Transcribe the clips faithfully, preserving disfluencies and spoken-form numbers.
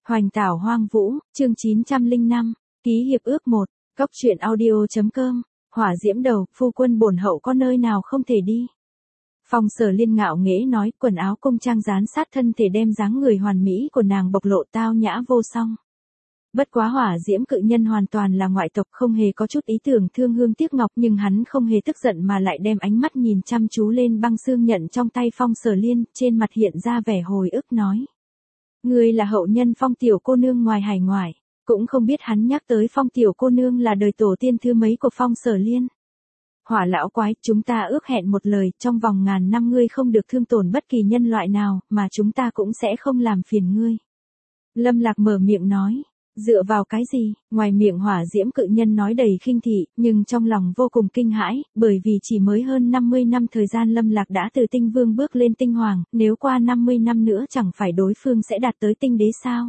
Hoành tảo hoang vũ, chương chín trăm lẻ năm, ký hiệp ước một, cốc truyện audio.com, hỏa diễm đầu, phu quân bổn hậu có nơi nào không thể đi. Phong Sở Liên ngạo nghễ nói, quần áo cung trang dán sát thân thể đem dáng người hoàn mỹ của nàng bộc lộ tao nhã vô song. Bất quá hỏa diễm cự nhân hoàn toàn là ngoại tộc, không hề có chút ý tưởng thương hương tiếc ngọc, nhưng hắn không hề tức giận mà lại đem ánh mắt nhìn chăm chú lên băng xương nhận trong tay Phong Sở Liên, trên mặt hiện ra vẻ hồi ức nói. Ngươi là hậu nhân Phong tiểu cô nương ngoài hải ngoại, cũng không biết hắn nhắc tới Phong tiểu cô nương là đời tổ tiên thứ mấy của Phong Sở Liên. Hỏa lão quái, chúng ta ước hẹn một lời, trong vòng ngàn năm ngươi không được thương tổn bất kỳ nhân loại nào, mà chúng ta cũng sẽ không làm phiền ngươi. Lâm Lạc mở miệng nói, dựa vào cái gì? Ngoài miệng hỏa diễm cự nhân nói đầy khinh thị, nhưng trong lòng vô cùng kinh hãi, bởi vì chỉ mới hơn năm mươi năm thời gian Lâm Lạc đã từ tinh vương bước lên tinh hoàng, nếu qua năm mươi năm nữa chẳng phải đối phương sẽ đạt tới tinh đế sao?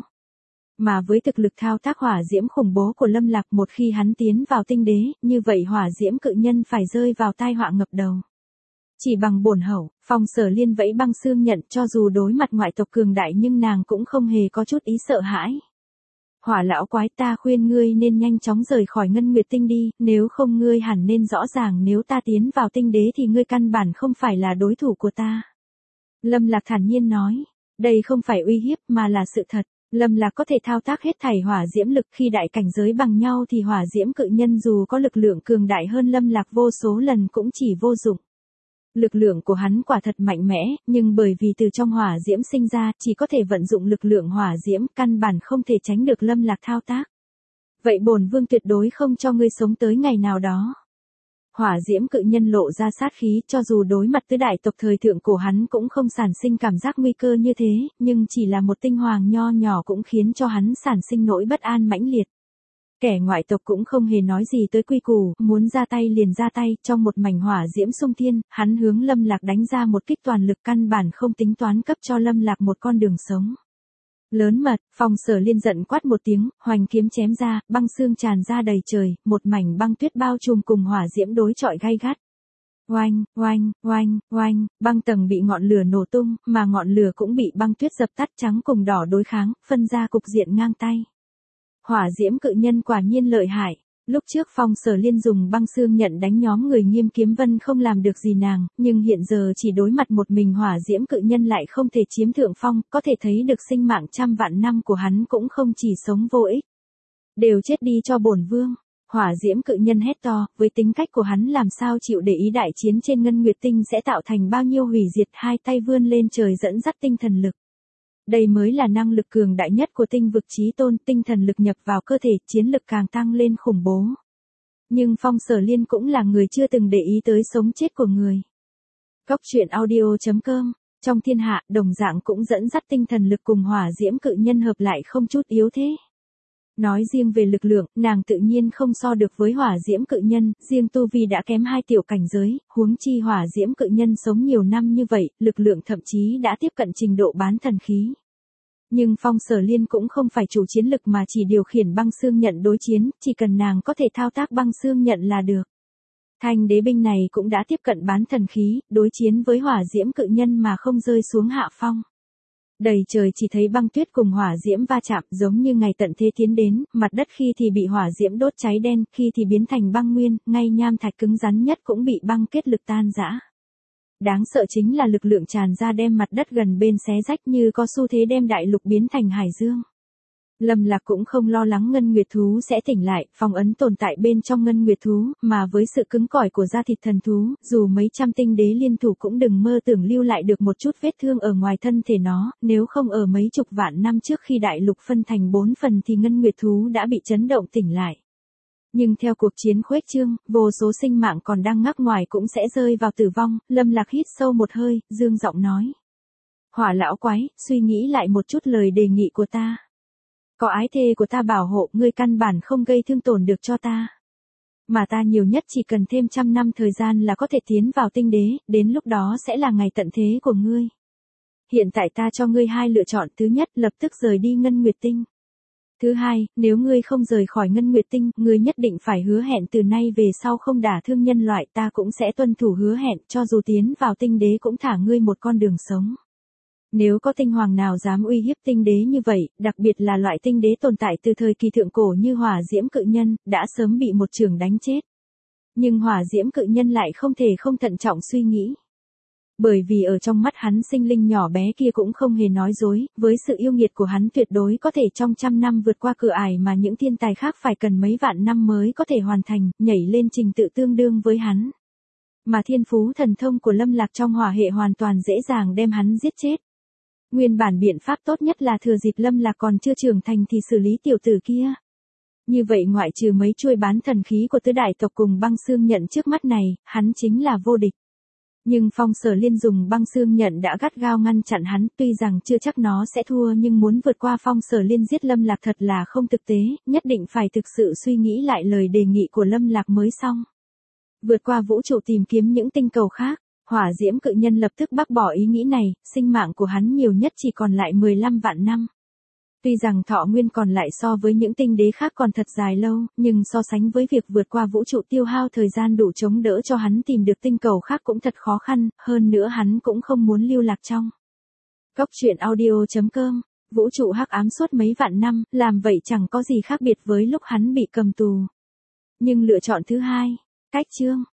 Mà với thực lực thao tác hỏa diễm khủng bố của Lâm Lạc, một khi hắn tiến vào tinh đế, như vậy hỏa diễm cự nhân phải rơi vào tai họa ngập đầu. Chỉ bằng bổn hậu, Phong Sở Liên vẫy băng xương nhận, cho dù đối mặt ngoại tộc cường đại nhưng nàng cũng không hề có chút ý sợ hãi. Hỏa lão quái, ta khuyên ngươi nên nhanh chóng rời khỏi Ngân Nguyệt Tinh đi, nếu không ngươi hẳn nên rõ ràng nếu ta tiến vào tinh đế thì ngươi căn bản không phải là đối thủ của ta. Lâm Lạc thản nhiên nói, đây không phải uy hiếp mà là sự thật. Lâm Lạc có thể thao tác hết thảy hỏa diễm lực, khi đại cảnh giới bằng nhau thì hỏa diễm cự nhân dù có lực lượng cường đại hơn Lâm Lạc vô số lần cũng chỉ vô dụng. Lực lượng của hắn quả thật mạnh mẽ, nhưng bởi vì từ trong hỏa diễm sinh ra, chỉ có thể vận dụng lực lượng hỏa diễm, căn bản không thể tránh được Lâm Lạc thao tác. Vậy bổn vương tuyệt đối không cho ngươi sống tới ngày nào đó. Hỏa diễm cự nhân lộ ra sát khí, cho dù đối mặt tới đại tộc thời thượng của hắn cũng không sản sinh cảm giác nguy cơ như thế, nhưng chỉ là một tinh hoàng nho nhỏ cũng khiến cho hắn sản sinh nỗi bất an mãnh liệt. Kẻ ngoại tộc cũng không hề nói gì tới quy củ, muốn ra tay liền ra tay, trong một mảnh hỏa diễm xung thiên, hắn hướng Lâm Lạc đánh ra một kích toàn lực, căn bản không tính toán cấp cho Lâm Lạc một con đường sống. Lớn mật, Phong Sở Liên giận quát một tiếng, hoành kiếm chém ra, băng xương tràn ra đầy trời, một mảnh băng tuyết bao trùm cùng hỏa diễm đối chọi gay gắt. Oanh, oanh, oanh, oanh, băng tầng bị ngọn lửa nổ tung, mà ngọn lửa cũng bị băng tuyết dập tắt, trắng cùng đỏ đối kháng, phân ra cục diện ngang tay. Hỏa diễm cự nhân quả nhiên lợi hại. Lúc trước Phong Sở Liên dùng băng xương nhận đánh nhóm người Nghiêm Kiếm Vân không làm được gì nàng, nhưng hiện giờ chỉ đối mặt một mình hỏa diễm cự nhân lại không thể chiếm thượng phong, có thể thấy được sinh mạng trăm vạn năm của hắn cũng không chỉ sống vô ích. Đều chết đi cho bổn vương. Hỏa diễm cự nhân hét to, với tính cách của hắn làm sao chịu để ý đại chiến trên Ngân Nguyệt Tinh sẽ tạo thành bao nhiêu hủy diệt, hai tay vươn lên trời dẫn dắt tinh thần lực. Đây mới là năng lực cường đại nhất của tinh vực chí tôn, tinh thần lực nhập vào cơ thể, chiến lực càng tăng lên khủng bố. Nhưng Phong Sở Liên cũng là người chưa từng để ý tới sống chết của người. Cốc truyện audio.com, trong thiên hạ, đồng dạng cũng dẫn dắt tinh thần lực cùng hỏa diễm cự nhân hợp lại không chút yếu thế. Nói riêng về lực lượng, nàng tự nhiên không so được với hỏa diễm cự nhân, riêng tu vi đã kém hai tiểu cảnh giới, huống chi hỏa diễm cự nhân sống nhiều năm như vậy, lực lượng thậm chí đã tiếp cận trình độ bán thần khí. Nhưng Phong Sở Liên cũng không phải chủ chiến lực mà chỉ điều khiển băng xương nhận đối chiến, chỉ cần nàng có thể thao tác băng xương nhận là được. Thanh đế binh này cũng đã tiếp cận bán thần khí, đối chiến với hỏa diễm cự nhân mà không rơi xuống hạ phong. Đầy trời chỉ thấy băng tuyết cùng hỏa diễm va chạm, giống như ngày tận thế tiến đến, mặt đất khi thì bị hỏa diễm đốt cháy đen, khi thì biến thành băng nguyên, ngay nham thạch cứng rắn nhất cũng bị băng kết lực tan rã. Đáng sợ chính là lực lượng tràn ra đem mặt đất gần bên xé rách, như có xu thế đem đại lục biến thành hải dương. Lâm Lạc cũng không lo lắng Ngân Nguyệt thú sẽ tỉnh lại, phong ấn tồn tại bên trong Ngân Nguyệt thú, mà với sự cứng cỏi của da thịt thần thú, dù mấy trăm tinh đế liên thủ cũng đừng mơ tưởng lưu lại được một chút vết thương ở ngoài thân thể nó, nếu không ở mấy chục vạn năm trước khi đại lục phân thành bốn phần thì Ngân Nguyệt thú đã bị chấn động tỉnh lại. Nhưng theo cuộc chiến khuếch trương, vô số sinh mạng còn đang ngắc ngoài cũng sẽ rơi vào tử vong. Lâm Lạc hít sâu một hơi, dương giọng nói. Hỏa lão quái, suy nghĩ lại một chút lời đề nghị của ta. Có ái thê của ta bảo hộ, ngươi căn bản không gây thương tổn được cho ta. Mà ta nhiều nhất chỉ cần thêm trăm năm thời gian là có thể tiến vào tinh đế, đến lúc đó sẽ là ngày tận thế của ngươi. Hiện tại ta cho ngươi hai lựa chọn, thứ nhất lập tức rời đi Ngân Nguyệt Tinh. Thứ hai, nếu ngươi không rời khỏi Ngân Nguyệt Tinh, ngươi nhất định phải hứa hẹn từ nay về sau không đả thương nhân loại, ta cũng sẽ tuân thủ hứa hẹn, cho dù tiến vào tinh đế cũng thả ngươi một con đường sống. Nếu có tinh hoàng nào dám uy hiếp tinh đế như vậy, đặc biệt là loại tinh đế tồn tại từ thời kỳ thượng cổ như hỏa diễm cự nhân, đã sớm bị một chưởng đánh chết. Nhưng hỏa diễm cự nhân lại không thể không thận trọng suy nghĩ. Bởi vì ở trong mắt hắn sinh linh nhỏ bé kia cũng không hề nói dối, với sự yêu nghiệt của hắn tuyệt đối có thể trong trăm năm vượt qua cửa ải mà những thiên tài khác phải cần mấy vạn năm mới có thể hoàn thành, nhảy lên trình tự tương đương với hắn. Mà thiên phú thần thông của Lâm Lạc trong hỏa hệ hoàn toàn dễ dàng đem hắn giết chết. Nguyên bản biện pháp tốt nhất là thừa dịp Lâm Lạc còn chưa trưởng thành thì xử lý tiểu tử kia. Như vậy ngoại trừ mấy chuôi bán thần khí của tứ đại tộc cùng băng xương nhận trước mắt này, hắn chính là vô địch. Nhưng Phong Sở Liên dùng băng xương nhận đã gắt gao ngăn chặn hắn, tuy rằng chưa chắc nó sẽ thua nhưng muốn vượt qua Phong Sở Liên giết Lâm Lạc thật là không thực tế, nhất định phải thực sự suy nghĩ lại lời đề nghị của Lâm Lạc mới xong. Vượt qua vũ trụ tìm kiếm những tinh cầu khác, hỏa diễm cự nhân lập tức bác bỏ ý nghĩ này, sinh mạng của hắn nhiều nhất chỉ còn lại mười lăm vạn năm. Tuy rằng thọ nguyên còn lại so với những tinh đế khác còn thật dài lâu, nhưng so sánh với việc vượt qua vũ trụ tiêu hao thời gian đủ chống đỡ cho hắn tìm được tinh cầu khác cũng thật khó khăn, hơn nữa hắn cũng không muốn lưu lạc trong. Góc truyện audio chấm com, vũ trụ hắc ám suốt mấy vạn năm, làm vậy chẳng có gì khác biệt với lúc hắn bị cầm tù. Nhưng lựa chọn thứ hai, cách chương.